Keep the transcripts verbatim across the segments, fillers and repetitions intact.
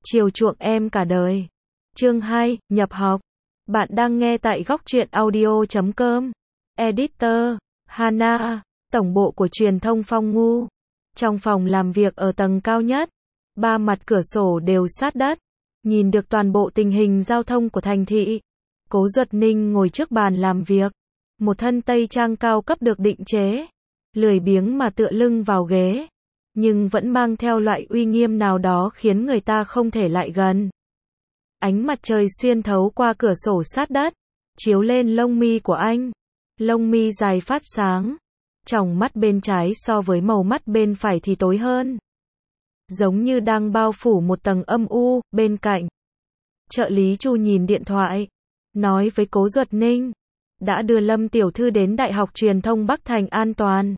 chiều chuộng em cả đời. Chương hai, nhập học. Bạn đang nghe tại góc truyện audio chấm com. Editor, Hana, tổng bộ của truyền thông Phong Ngu. Trong phòng làm việc ở tầng cao nhất, ba mặt cửa sổ đều sát đất, nhìn được toàn bộ tình hình giao thông của thành thị. Cố Duật Ninh ngồi trước bàn làm việc, một thân tây trang cao cấp được định chế, lười biếng mà tựa lưng vào ghế, nhưng vẫn mang theo loại uy nghiêm nào đó khiến người ta không thể lại gần. Ánh mặt trời xuyên thấu qua cửa sổ sát đất, chiếu lên lông mi của anh. Lông mi dài phát sáng, tròng mắt bên trái so với màu mắt bên phải thì tối hơn, giống như đang bao phủ một tầng âm u. Bên cạnh, trợ lý Chu nhìn điện thoại, nói với Cố Duật Ninh, đã đưa Lâm tiểu thư đến Đại học Truyền thông Bắc Thành an toàn.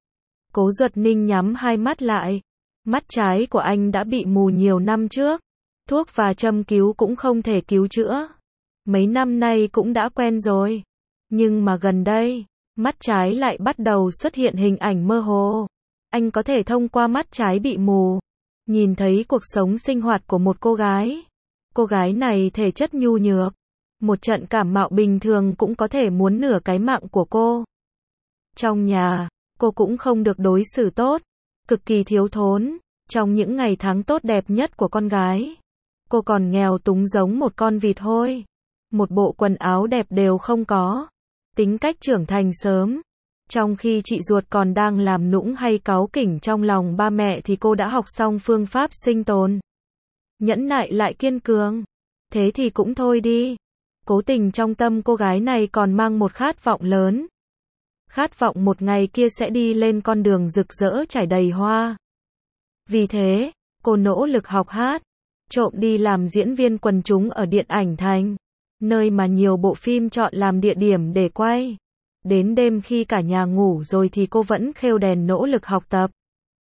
Cố Duật Ninh nhắm hai mắt lại, mắt trái của anh đã bị mù nhiều năm trước, thuốc và châm cứu cũng không thể cứu chữa, mấy năm nay cũng đã quen rồi, nhưng mà gần đây, mắt trái lại bắt đầu xuất hiện hình ảnh mơ hồ. Anh có thể thông qua mắt trái bị mù, nhìn thấy cuộc sống sinh hoạt của một cô gái. Cô gái này thể chất nhu nhược, một trận cảm mạo bình thường cũng có thể muốn nửa cái mạng của cô. Trong nhà, cô cũng không được đối xử tốt, cực kỳ thiếu thốn. Trong những ngày tháng tốt đẹp nhất của con gái, cô còn nghèo túng giống một con vịt hôi, một bộ quần áo đẹp đều không có, tính cách trưởng thành sớm. Trong khi chị ruột còn đang làm nũng hay cáu kỉnh trong lòng ba mẹ thì cô đã học xong phương pháp sinh tồn. Nhẫn nại lại kiên cường. Thế thì cũng thôi đi. Cố tình trong tâm cô gái này còn mang một khát vọng lớn. Khát vọng một ngày kia sẽ đi lên con đường rực rỡ trải đầy hoa. Vì thế, cô nỗ lực học hát, trộm đi làm diễn viên quần chúng ở điện ảnh thành, nơi mà nhiều bộ phim chọn làm địa điểm để quay. Đến đêm khi cả nhà ngủ rồi thì cô vẫn khêu đèn nỗ lực học tập.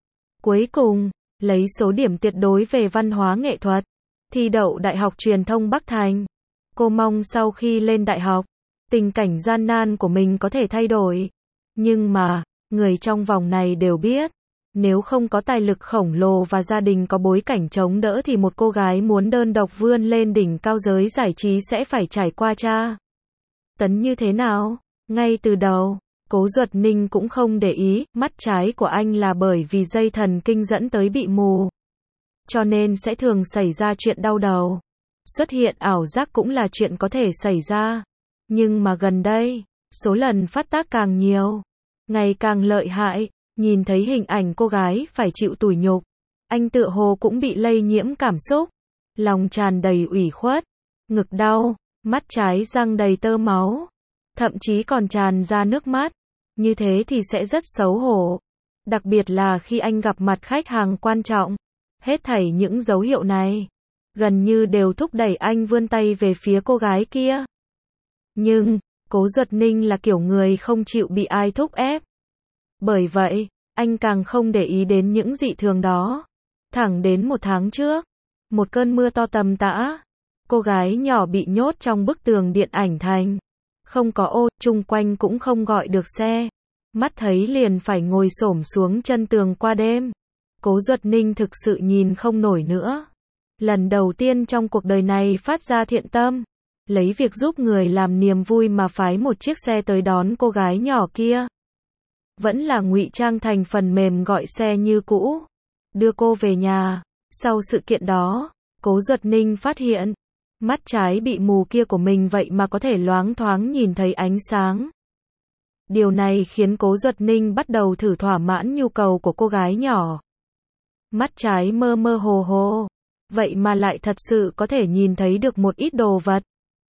Cuối cùng, lấy số điểm tuyệt đối về văn hóa nghệ thuật, thi đậu Đại học Truyền thông Bắc Thành. Cô mong sau khi lên đại học, tình cảnh gian nan của mình có thể thay đổi. Nhưng mà, người trong vòng này đều biết, nếu không có tài lực khổng lồ và gia đình có bối cảnh chống đỡ thì một cô gái muốn đơn độc vươn lên đỉnh cao giới giải trí sẽ phải trải qua tra tấn như thế nào. Ngay từ đầu, Cố Duật Ninh cũng không để ý, mắt trái của anh là bởi vì dây thần kinh dẫn tới bị mù, cho nên sẽ thường xảy ra chuyện đau đầu. Xuất hiện ảo giác cũng là chuyện có thể xảy ra. Nhưng mà gần đây, số lần phát tác càng nhiều, ngày càng lợi hại. Nhìn thấy hình ảnh cô gái phải chịu tủi nhục, anh tựa hồ cũng bị lây nhiễm cảm xúc, lòng tràn đầy ủy khuất, ngực đau, mắt trái răng đầy tơ máu, thậm chí còn tràn ra nước mắt. Như thế thì sẽ rất xấu hổ, đặc biệt là khi anh gặp mặt khách hàng quan trọng. Hết thảy những dấu hiệu này gần như đều thúc đẩy anh vươn tay về phía cô gái kia. Nhưng, Cố Duật Ninh là kiểu người không chịu bị ai thúc ép. Bởi vậy, anh càng không để ý đến những dị thường đó. Thẳng đến một tháng trước, một cơn mưa to tầm tã, cô gái nhỏ bị nhốt trong bức tường điện ảnh thành. Không có ô, chung quanh cũng không gọi được xe. Mắt thấy liền phải ngồi xổm xuống chân tường qua đêm. Cố Duật Ninh thực sự nhìn không nổi nữa. Lần đầu tiên trong cuộc đời này phát ra thiện tâm, lấy việc giúp người làm niềm vui mà phái một chiếc xe tới đón cô gái nhỏ kia. Vẫn là ngụy trang thành phần mềm gọi xe như cũ, đưa cô về nhà. Sau sự kiện đó, Cố Duật Ninh phát hiện, mắt trái bị mù kia của mình vậy mà có thể loáng thoáng nhìn thấy ánh sáng. Điều này khiến Cố Duật Ninh bắt đầu thử thỏa mãn nhu cầu của cô gái nhỏ. Mắt trái mơ mơ hồ hồ, vậy mà lại thật sự có thể nhìn thấy được một ít đồ vật.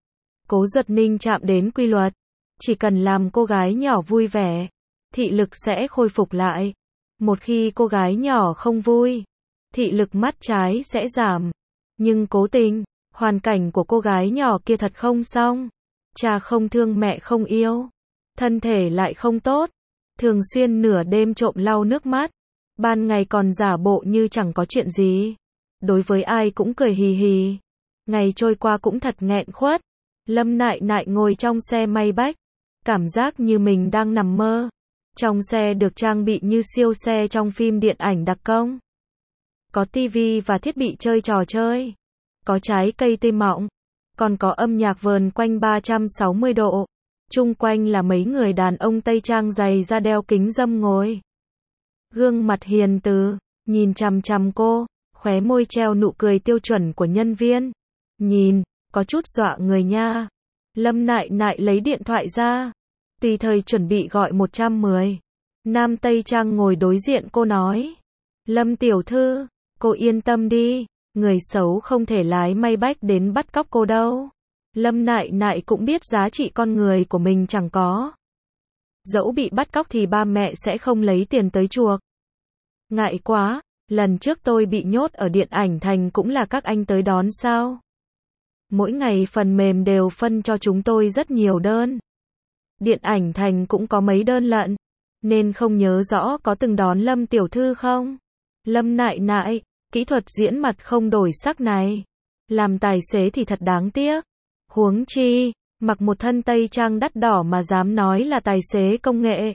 Cố Duật Ninh chạm đến quy luật, chỉ cần làm cô gái nhỏ vui vẻ, thị lực sẽ khôi phục lại. Một khi cô gái nhỏ không vui, thị lực mắt trái sẽ giảm. Nhưng cố tình, hoàn cảnh của cô gái nhỏ kia thật không xong. Cha không thương mẹ không yêu, thân thể lại không tốt, thường xuyên nửa đêm trộm lau nước mắt, ban ngày còn giả bộ như chẳng có chuyện gì. Đối với ai cũng cười hì hì. Ngày trôi qua cũng thật nghẹn khuất. Lâm Nại Nại ngồi trong xe may bách, cảm giác như mình đang nằm mơ. Trong xe được trang bị như siêu xe trong phim điện ảnh đặc công. Có tivi và thiết bị chơi trò chơi. có trái cây tươi mọng, còn có âm nhạc vờn quanh ba trăm sáu mươi độ. Chung quanh là mấy người đàn ông Tây trang giày da đeo kính râm ngồi. Gương mặt hiền từ, nhìn chằm chằm cô, khóe môi treo nụ cười tiêu chuẩn của nhân viên. Nhìn, có chút dọa người nha. Lâm Nại Nại lấy điện thoại ra, tùy thời chuẩn bị gọi một trăm mười. Nam Tây trang ngồi đối diện cô nói. Lâm tiểu thư, cô yên tâm đi, người xấu không thể lái may bách đến bắt cóc cô đâu. Lâm Nại Nại cũng biết giá trị con người của mình chẳng có. Dẫu bị bắt cóc thì ba mẹ sẽ không lấy tiền tới chuộc. Ngại quá, lần trước tôi bị nhốt ở điện ảnh thành cũng là các anh tới đón sao. Mỗi ngày phần mềm đều phân cho chúng tôi rất nhiều đơn. Điện ảnh thành cũng có mấy đơn lận, nên không nhớ rõ có từng đón Lâm tiểu thư không. Lâm Nại Nại, kỹ thuật diễn mặt không đổi sắc này. Làm tài xế thì thật đáng tiếc. Huống chi, mặc một thân tây trang đắt đỏ mà dám nói là tài xế công nghệ.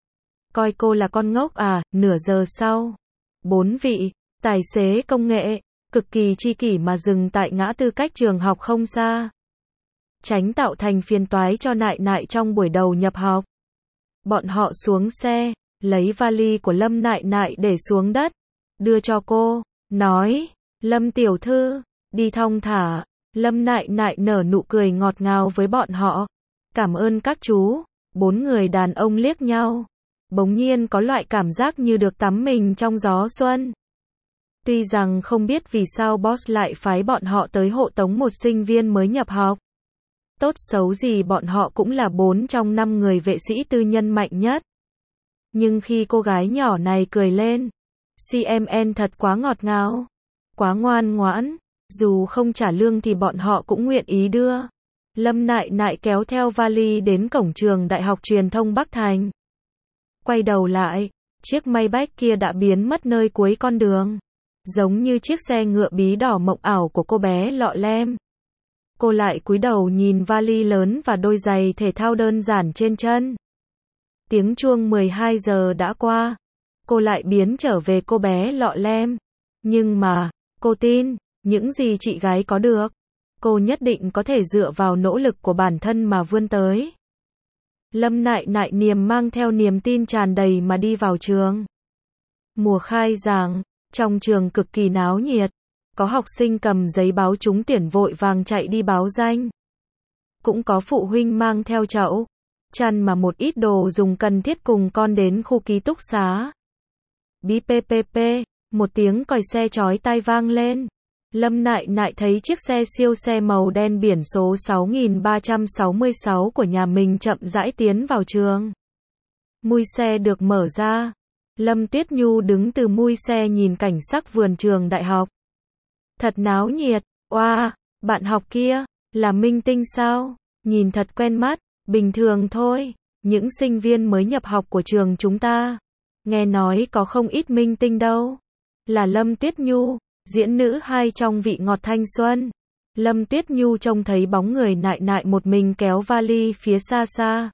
Coi cô là con ngốc à, nửa giờ sau. Bốn vị, tài xế công nghệ, cực kỳ chi kỷ mà dừng tại ngã tư cách trường học không xa. Tránh tạo thành phiền toái cho Nại Nại trong buổi đầu nhập học. Bọn họ xuống xe, lấy vali của Lâm Nại Nại để xuống đất, đưa cho cô, nói, Lâm tiểu thư, đi thong thả. Lâm Nại Nại nở nụ cười ngọt ngào với bọn họ. Cảm ơn các chú. Bốn người đàn ông liếc nhau. Bỗng nhiên có loại cảm giác như được tắm mình trong gió xuân. Tuy rằng không biết vì sao boss lại phái bọn họ tới hộ tống một sinh viên mới nhập học. Tốt xấu gì bọn họ cũng là bốn trong năm người vệ sĩ tư nhân mạnh nhất. Nhưng khi cô gái nhỏ này cười lên, xê em en thật quá ngọt ngào, quá ngoan ngoãn. Dù không trả lương thì bọn họ cũng nguyện ý đưa. Lâm Nại Nại kéo theo vali đến cổng trường Đại học Truyền thông Bắc Thành. Quay đầu lại, chiếc Maybach kia đã biến mất nơi cuối con đường. Giống như chiếc xe ngựa bí đỏ mộng ảo của cô bé lọ lem. Cô lại cúi đầu nhìn vali lớn và đôi giày thể thao đơn giản trên chân. Tiếng chuông mười hai giờ đã qua. Cô lại biến trở về cô bé lọ lem. Nhưng mà, cô tin, những gì chị gái có được, cô nhất định có thể dựa vào nỗ lực của bản thân mà vươn tới. Lâm Nại Nại niềm mang theo niềm tin tràn đầy mà đi vào trường. Mùa khai giảng, trong trường cực kỳ náo nhiệt, có học sinh cầm giấy báo trúng tuyển vội vàng chạy đi báo danh. Cũng có phụ huynh mang theo chậu, chăn mà một ít đồ dùng cần thiết cùng con đến khu ký túc xá. Bí pê pê pê, một tiếng còi xe chói tai vang lên. Lâm Nại Nại thấy chiếc xe siêu xe màu đen biển số sáu nghìn ba trăm sáu mươi sáu của nhà mình chậm rãi tiến vào trường. Mui xe được mở ra. Lâm Tuyết Nhu đứng từ mui xe nhìn cảnh sắc vườn trường đại học. Thật náo nhiệt. Oa, wow, bạn học kia, là minh tinh sao? Nhìn thật quen mắt, bình thường thôi. Những sinh viên mới nhập học của trường chúng ta. Nghe nói có không ít minh tinh đâu. Là Lâm Tuyết Nhu. Diễn nữ hai trong Vị ngọt thanh xuân. Lâm Tuyết Nhu trông thấy bóng người Nại Nại một mình kéo vali phía xa xa.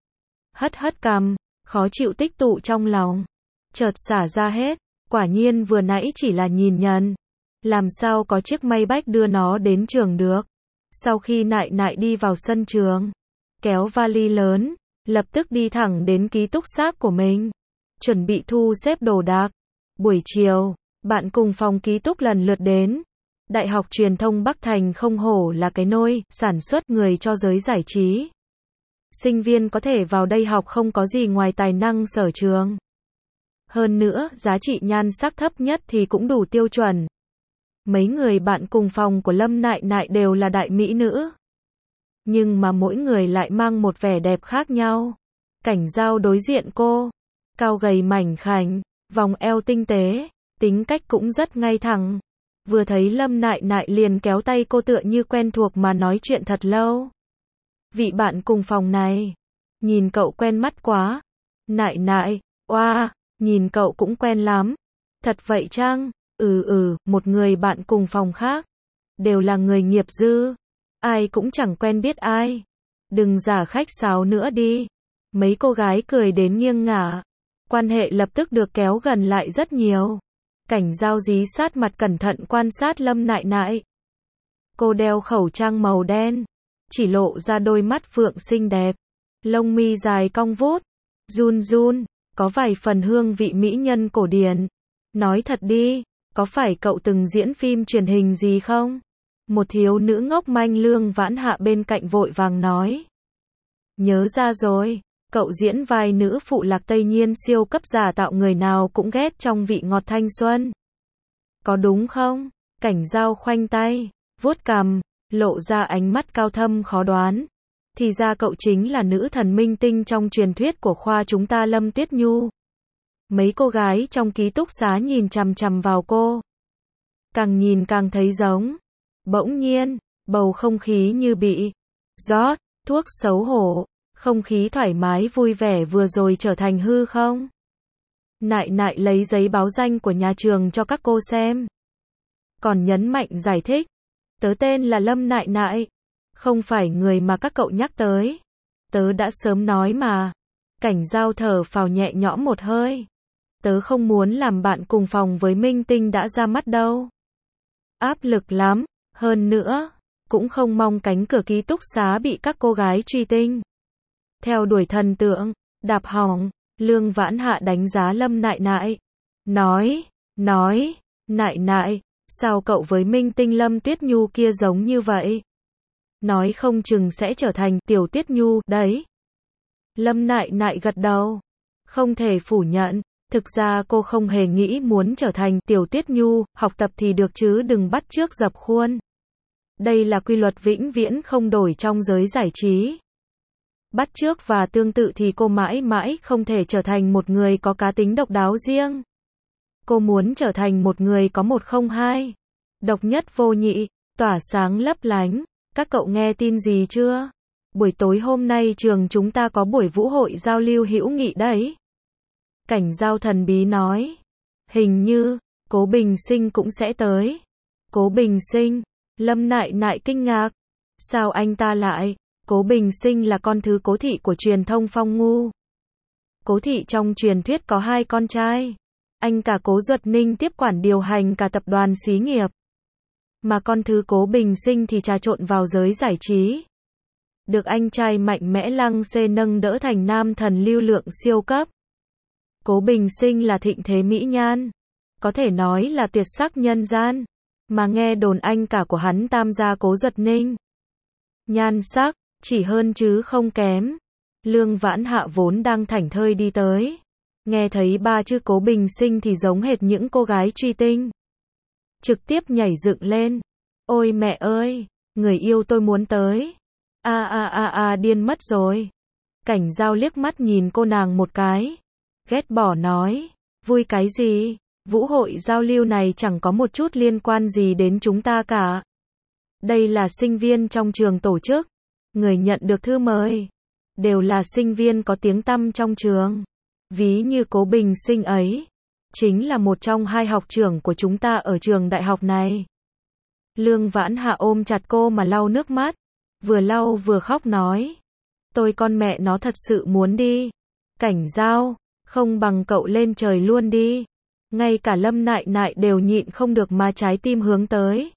Hất hất cằm, khó chịu tích tụ trong lòng. Chợt xả ra hết, quả nhiên vừa nãy chỉ là nhìn nhận. Làm sao có chiếc Maybach đưa nó đến trường được. Sau khi Nại Nại đi vào sân trường, kéo vali lớn, lập tức đi thẳng đến ký túc xá của mình. Chuẩn bị thu xếp đồ đạc. Buổi chiều, bạn cùng phòng ký túc lần lượt đến. Đại học Truyền thông Bắc Thành không hổ là cái nôi sản xuất người cho giới giải trí. Sinh viên có thể vào đây học không có gì ngoài tài năng sở trường. Hơn nữa, giá trị nhan sắc thấp nhất thì cũng đủ tiêu chuẩn. Mấy người bạn cùng phòng của Lâm Nại Nại đều là đại mỹ nữ. Nhưng mà mỗi người lại mang một vẻ đẹp khác nhau. Cảnh Giao đối diện cô, cao gầy mảnh khảnh, vòng eo tinh tế. Tính cách cũng rất ngay thẳng. Vừa thấy Lâm Nại Nại liền kéo tay cô tựa như quen thuộc mà nói chuyện thật lâu. Vị bạn cùng phòng này, nhìn cậu quen mắt quá. Nại Nại, oa, wow, nhìn cậu cũng quen lắm. Thật vậy chăng? Ừ ừ, một người bạn cùng phòng khác. Đều là người nghiệp dư. Ai cũng chẳng quen biết ai. Đừng giả khách sáo nữa đi. Mấy cô gái cười đến nghiêng ngả. Quan hệ lập tức được kéo gần lại rất nhiều. Cảnh Giao dí sát mặt cẩn thận quan sát Lâm Nại Nại. Cô đeo khẩu trang màu đen, chỉ lộ ra đôi mắt phượng xinh đẹp, lông mi dài cong vút, run run, có vài phần hương vị mỹ nhân cổ điển. Nói thật đi, có phải cậu từng diễn phim truyền hình gì không? Một thiếu nữ ngốc manh Lương Vãn Hạ bên cạnh vội vàng nói. Nhớ ra rồi, cậu diễn vai nữ phụ Lạc Tây Nhiên siêu cấp giả tạo người nào cũng ghét trong vị ngọt thanh xuân. Có đúng không? Cảnh Giao khoanh tay, vuốt cằm, lộ ra ánh mắt cao thâm khó đoán. Thì ra cậu chính là nữ thần minh tinh trong truyền thuyết của khoa chúng ta Lâm Tuyết Nhu. Mấy cô gái trong ký túc xá nhìn chằm chằm vào cô. Càng nhìn càng thấy giống. Bỗng nhiên, bầu không khí như bị rót thuốc xấu hổ, không khí thoải mái vui vẻ vừa rồi trở thành hư không. Nại nại lấy giấy báo danh của nhà trường cho các cô xem. Còn nhấn mạnh giải thích. Tớ tên là Lâm Nại Nại, không phải người mà các cậu nhắc tới. Tớ đã sớm nói mà. Cảnh Giao thở phào nhẹ nhõm một hơi. Tớ không muốn làm bạn cùng phòng với minh tinh đã ra mắt đâu. Áp lực lắm, hơn nữa, cũng không mong cánh cửa ký túc xá bị các cô gái truy tinh. Theo đuổi thần tượng, đạp hỏng, Lương Vãn Hạ đánh giá Lâm Nại Nại. Nói, nói, Nại Nại, sao cậu với minh tinh Lâm Tuyết Nhu kia giống như vậy? Nói không chừng sẽ trở thành Tiểu Tuyết Nhu, đấy. Lâm Nại Nại gật đầu. Không thể phủ nhận, thực ra cô không hề nghĩ muốn trở thành Tiểu Tuyết Nhu, học tập thì được chứ đừng bắt chước dập khuôn. Đây là quy luật vĩnh viễn không đổi trong giới giải trí. Bắt chước và tương tự thì cô mãi mãi không thể trở thành một người có cá tính độc đáo riêng. Cô muốn trở thành một người có một không hai. Độc nhất vô nhị, tỏa sáng lấp lánh. Các cậu nghe tin gì chưa? Buổi tối hôm nay trường chúng ta có buổi vũ hội giao lưu hữu nghị đấy. Cảnh Giao thần bí nói. Hình như, Cố Bình Sinh cũng sẽ tới. Cố Bình Sinh, Lâm Nại Nại kinh ngạc. Sao anh ta lại? Cố Bình Sinh là con thứ Cố thị của truyền thông Phong Ngu. Cố thị trong truyền thuyết có hai con trai. Anh cả Cố Duật Ninh tiếp quản điều hành cả tập đoàn xí nghiệp. Mà con thứ Cố Bình Sinh thì trà trộn vào giới giải trí. Được anh trai mạnh mẽ Lăng Xê nâng đỡ thành nam thần lưu lượng siêu cấp. Cố Bình Sinh là thịnh thế mỹ nhan. Có thể nói là tuyệt sắc nhân gian. Mà nghe đồn anh cả của hắn tam gia Cố Duật Ninh. Nhan sắc, chỉ hơn chứ không kém. Lương Vãn Hạ vốn đang thảnh thơi đi tới. Nghe thấy ba chữ Cố Bình Sinh thì giống hệt những cô gái truy tinh. Trực tiếp nhảy dựng lên. Ôi mẹ ơi, người yêu tôi muốn tới. A a a a điên mất rồi. Cảnh Giao liếc mắt nhìn cô nàng một cái. Ghét bỏ nói, vui cái gì, vũ hội giao lưu này chẳng có một chút liên quan gì đến chúng ta cả. Đây là sinh viên trong trường tổ chức. Người nhận được thư mời đều là sinh viên có tiếng tăm trong trường. Ví như Cố Bình Sinh ấy, chính là một trong hai học trưởng của chúng ta ở trường đại học này. Lương Vãn Hạ ôm chặt cô mà lau nước mắt, vừa lau vừa khóc nói. Tôi con mẹ nó thật sự muốn đi. Cảnh Giao, không bằng cậu lên trời luôn đi. Ngay cả Lâm Nại Nại đều nhịn không được mà trái tim hướng tới.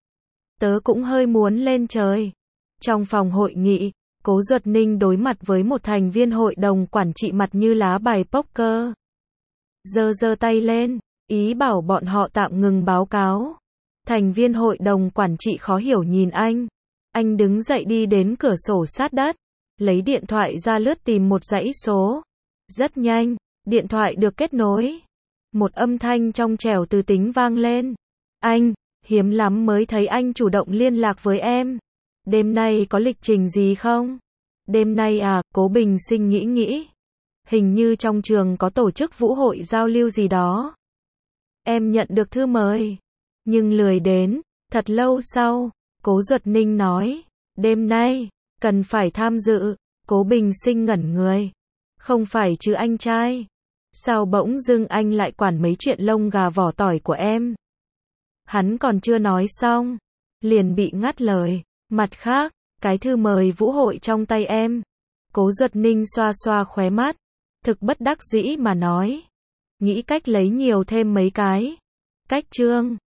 Tớ cũng hơi muốn lên trời. Trong phòng hội nghị, Cố Duật Ninh đối mặt với một thành viên hội đồng quản trị mặt như lá bài poker. Giơ giơ tay lên, ý bảo bọn họ tạm ngừng báo cáo. Thành viên hội đồng quản trị khó hiểu nhìn anh. Anh đứng dậy đi đến cửa sổ sát đất, lấy điện thoại ra lướt tìm một dãy số. Rất nhanh, điện thoại được kết nối. Một âm thanh trong trẻo từ tính vang lên. Anh, hiếm lắm mới thấy anh chủ động liên lạc với em. Đêm nay có lịch trình gì không? Đêm nay à, Cố Bình Sinh nghĩ nghĩ. Hình như trong trường có tổ chức vũ hội giao lưu gì đó. Em nhận được thư mời, nhưng lười đến. Thật lâu sau, Cố Duật Ninh nói. Đêm nay, cần phải tham dự. Cố Bình Sinh ngẩn người. Không phải chứ anh trai. Sao bỗng dưng anh lại quản mấy chuyện lông gà vỏ tỏi của em? Hắn còn chưa nói xong, liền bị ngắt lời. Mặt khác, cái thư mời vũ hội trong tay em. Cố Duật Ninh xoa xoa khóe mắt, thực bất đắc dĩ mà nói. Nghĩ cách lấy nhiều thêm mấy cái. Cách trương.